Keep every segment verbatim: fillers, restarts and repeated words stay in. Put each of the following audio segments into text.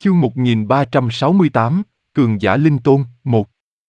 Chương một nghìn ba trăm sáu mươi tám, Cường giả linh tôn, một.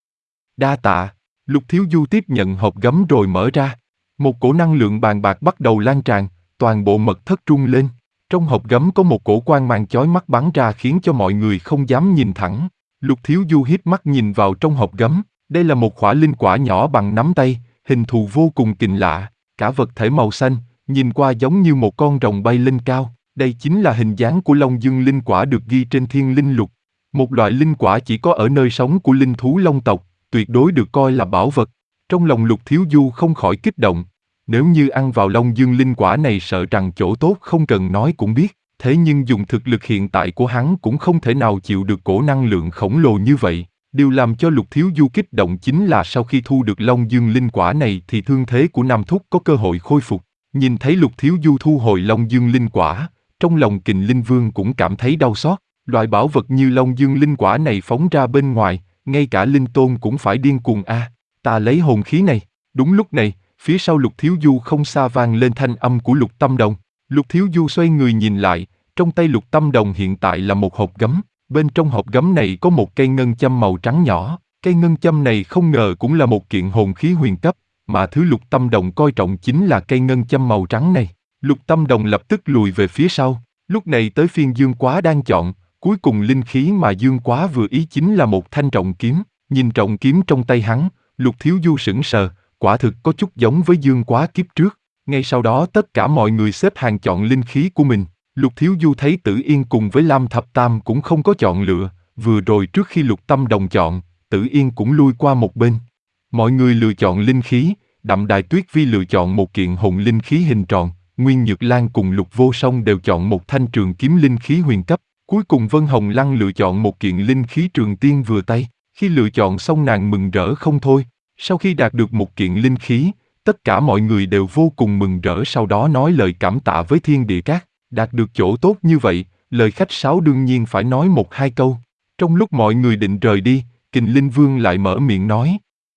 Đa tạ. Lục Thiếu Du tiếp nhận hộp gấm rồi mở ra. Một cổ năng lượng bàn bạc bắt đầu lan tràn, toàn bộ mật thất rung lên. Trong hộp gấm có một cổ quang mang chói mắt bắn ra khiến cho mọi người không dám nhìn thẳng. Lục Thiếu Du híp mắt nhìn vào trong hộp gấm. Đây là một khỏa linh quả nhỏ bằng nắm tay, hình thù vô cùng kỳ lạ. Cả vật thể màu xanh, nhìn qua giống như một con rồng bay lên cao. Đây chính là hình dáng của Long Dương linh quả được ghi trên Thiên Linh Lục. Một loại linh quả chỉ có ở nơi sống của linh thú Long tộc, tuyệt đối được coi là bảo vật. Trong lòng Lục Thiếu Du không khỏi kích động. Nếu như ăn vào Long Dương linh quả này sợ rằng chỗ tốt không cần nói cũng biết. Thế nhưng dùng thực lực hiện tại của hắn cũng không thể nào chịu được cổ năng lượng khổng lồ như vậy. Điều làm cho Lục Thiếu Du kích động chính là sau khi thu được Long Dương linh quả này thì thương thế của Nam Thúc có cơ hội khôi phục. Nhìn thấy Lục Thiếu Du thu hồi Long Dương linh quả, trong lòng Kình Linh Vương cũng cảm thấy đau xót. Loại bảo vật như Long Dương linh quả này phóng ra bên ngoài, ngay cả linh tôn cũng phải điên cuồng a. À, ta lấy hồn khí này. Đúng lúc này, phía sau Lục Thiếu Du không xa vang lên thanh âm của Lục Tâm Đồng. Lục Thiếu Du xoay người nhìn lại, trong tay Lục Tâm Đồng hiện tại là một hộp gấm. Bên trong hộp gấm này có một cây ngân châm màu trắng nhỏ. Cây ngân châm này không ngờ cũng là một kiện hồn khí huyền cấp, mà thứ Lục Tâm Đồng coi trọng chính là cây ngân châm màu trắng này. Lục Tâm Đồng lập tức lùi về phía sau. Lúc này tới phiên Dương Quá đang chọn, cuối cùng linh khí mà Dương Quá vừa ý chính là một thanh trọng kiếm. Nhìn trọng kiếm trong tay hắn, Lục Thiếu Du sững sờ, quả thực có chút giống với Dương Quá kiếp trước. Ngay sau đó tất cả mọi người xếp hàng chọn linh khí của mình. Lục Thiếu Du thấy Tử Yên cùng với Lam Thập Tam cũng không có chọn lựa, vừa rồi trước khi Lục Tâm Đồng chọn, Tử Yên cũng lui qua một bên. Mọi người lựa chọn linh khí, Đậm Đài Tuyết Vi lựa chọn một kiện hồn linh khí hình tròn, Nguyên Nhược Lan cùng Lục Vô Song đều chọn một thanh trường kiếm linh khí huyền cấp, cuối cùng Vân Hồng Lăng lựa chọn một kiện linh khí trường tiên vừa tay. Khi lựa chọn xong nàng mừng rỡ không thôi. Sau khi đạt được một kiện linh khí, tất cả mọi người đều vô cùng mừng rỡ, sau đó nói lời cảm tạ với Thiên Địa Các. Đạt được chỗ tốt như vậy, lời khách sáo đương nhiên phải nói một hai câu. Trong lúc mọi người định rời đi, Kình Linh Vương lại mở miệng nói: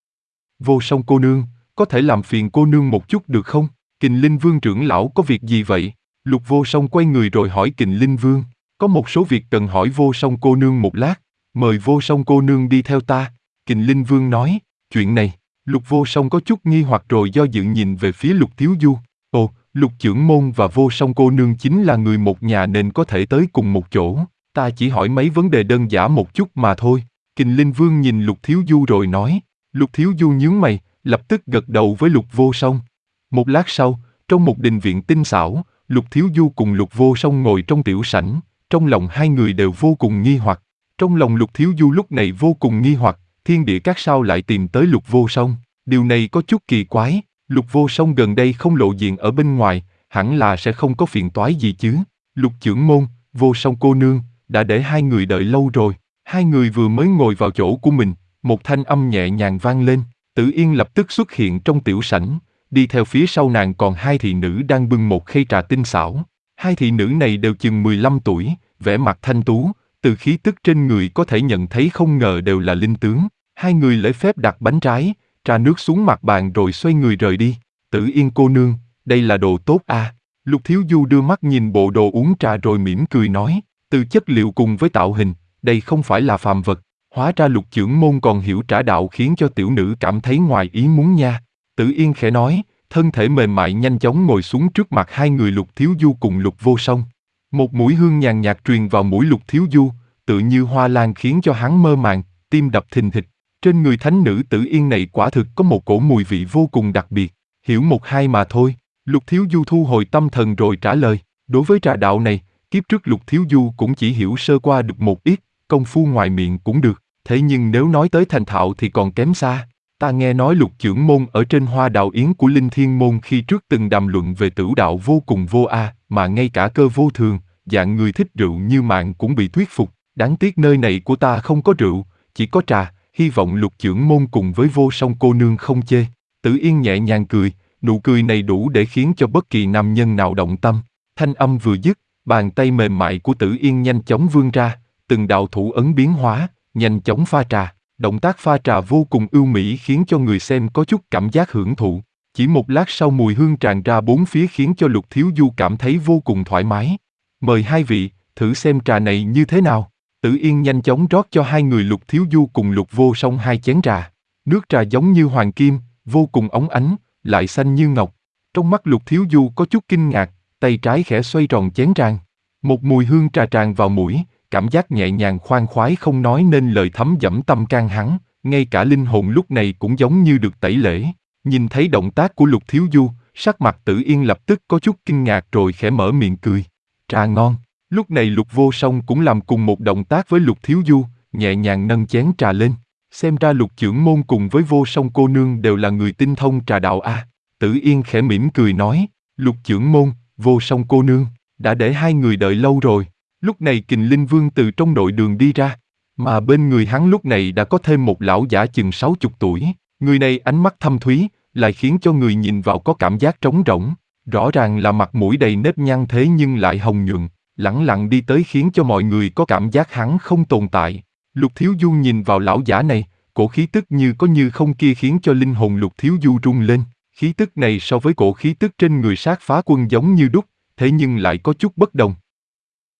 Vô Song cô nương, có thể làm phiền cô nương một chút được không? Kình Linh Vương trưởng lão có việc gì vậy? Lục Vô Song quay người rồi hỏi Kình Linh Vương: Có một số việc cần hỏi Vô Song cô nương một lát, mời Vô Song cô nương đi theo ta. Kình Linh Vương nói: Chuyện này. Lục Vô Song có chút nghi hoặc rồi do dự nhìn về phía Lục Thiếu Du. Ồ, Lục Chưởng Môn và Vô Song cô nương chính là người một nhà nên có thể tới cùng một chỗ. Ta chỉ hỏi mấy vấn đề đơn giản một chút mà thôi. Kình Linh Vương nhìn Lục Thiếu Du rồi nói. Lục Thiếu Du nhướng mày, lập tức gật đầu với Lục Vô Song. Một lát sau, trong một đình viện tinh xảo, Lục Thiếu Du cùng Lục Vô Song ngồi trong tiểu sảnh, trong lòng hai người đều vô cùng nghi hoặc. Trong lòng Lục Thiếu Du lúc này vô cùng nghi hoặc, Thiên Địa Các sao lại tìm tới Lục Vô Song? Điều này có chút kỳ quái. Lục Vô Song gần đây không lộ diện ở bên ngoài, hẳn là sẽ không có phiền toái gì chứ. Lục Chưởng Môn, Vô Song cô nương, đã để hai người đợi lâu rồi. Hai người vừa mới ngồi vào chỗ của mình, một thanh âm nhẹ nhàng vang lên. Tử Yên lập tức xuất hiện trong tiểu sảnh, đi theo phía sau nàng còn hai thị nữ đang bưng một khay trà tinh xảo. Hai thị nữ này đều chừng mười lăm tuổi, vẻ mặt thanh tú, từ khí tức trên người có thể nhận thấy không ngờ đều là linh tướng. Hai người lễ phép đặt bánh trái, trà nước xuống mặt bàn rồi xoay người rời đi. Tử Yên cô nương, đây là đồ tốt à? Lục Thiếu Du đưa mắt nhìn bộ đồ uống trà rồi mỉm cười nói, từ chất liệu cùng với tạo hình, đây không phải là phàm vật. Hóa ra Lục Chưởng Môn còn hiểu trà đạo khiến cho tiểu nữ cảm thấy ngoài ý muốn nha. Tử Yên khẽ nói, thân thể mềm mại nhanh chóng ngồi xuống trước mặt hai người Lục Thiếu Du cùng Lục Vô Song. Một mũi hương nhàn nhạt truyền vào mũi Lục Thiếu Du, tự như hoa lan khiến cho hắn mơ màng, tim đập thình thịch. Trên người thánh nữ Tử Yên này quả thực có một cổ mùi vị vô cùng đặc biệt. Hiểu một hai mà thôi. Lục Thiếu Du thu hồi tâm thần rồi trả lời, đối với trà đạo này, kiếp trước Lục Thiếu Du cũng chỉ hiểu sơ qua được một ít, công phu ngoài miệng cũng được. Thế nhưng nếu nói tới thành thạo thì còn kém xa. Ta nghe nói Lục Chưởng Môn ở trên Hoa Đạo Yến của Linh Thiên Môn khi trước từng đàm luận về tửu đạo vô cùng vô a, mà ngay cả Cơ Vô Thường, dạng người thích rượu như mạng cũng bị thuyết phục. Đáng tiếc nơi này của ta không có rượu, chỉ có trà, hy vọng Lục Chưởng Môn cùng với Vô Song cô nương không chê. Tử Yên nhẹ nhàng cười, nụ cười này đủ để khiến cho bất kỳ nam nhân nào động tâm. Thanh âm vừa dứt, bàn tay mềm mại của Tử Yên nhanh chóng vươn ra, từng đạo thủ ấn biến hóa, nhanh chóng pha trà. Động tác pha trà vô cùng ưu mỹ khiến cho người xem có chút cảm giác hưởng thụ. Chỉ một lát sau mùi hương tràn ra bốn phía khiến cho Lục Thiếu Du cảm thấy vô cùng thoải mái. Mời hai vị, thử xem trà này như thế nào. Tử Yên nhanh chóng rót cho hai người Lục Thiếu Du cùng Lục Vô Song hai chén trà. Nước trà giống như hoàng kim, vô cùng óng ánh, lại xanh như ngọc. Trong mắt Lục Thiếu Du có chút kinh ngạc, tay trái khẽ xoay tròn chén tràn. Một mùi hương trà tràn vào mũi, cảm giác nhẹ nhàng khoan khoái không nói nên lời thấm dẫm tâm can hắn, ngay cả linh hồn lúc này cũng giống như được tẩy lễ. Nhìn thấy động tác của Lục Thiếu Du, sắc mặt Tử Yên lập tức có chút kinh ngạc rồi khẽ mở miệng cười. Trà ngon. Lúc này Lục Vô Song cũng làm cùng một động tác với Lục Thiếu Du, nhẹ nhàng nâng chén trà lên. Xem ra Lục Chưởng Môn cùng với Vô Song cô nương đều là người tinh thông trà đạo a. Tử Yên khẽ mỉm cười nói, Lục Chưởng Môn, Vô Song cô nương, đã để hai người đợi lâu rồi. Lúc này Kình Linh Vương từ trong nội đường đi ra, mà bên người hắn lúc này đã có thêm một lão giả chừng sáu chục tuổi. Người này ánh mắt thâm thúy, lại khiến cho người nhìn vào có cảm giác trống rỗng. Rõ ràng là mặt mũi đầy nếp nhăn thế nhưng lại hồng nhuận, lẳng lặng đi tới khiến cho mọi người có cảm giác hắn không tồn tại. Lục Thiếu Du nhìn vào lão giả này, cổ khí tức như có như không kia khiến cho linh hồn Lục Thiếu Du rung lên. Khí tức này so với cổ khí tức trên người Sát Phá Quân giống như đúc, thế nhưng lại có chút bất đồng.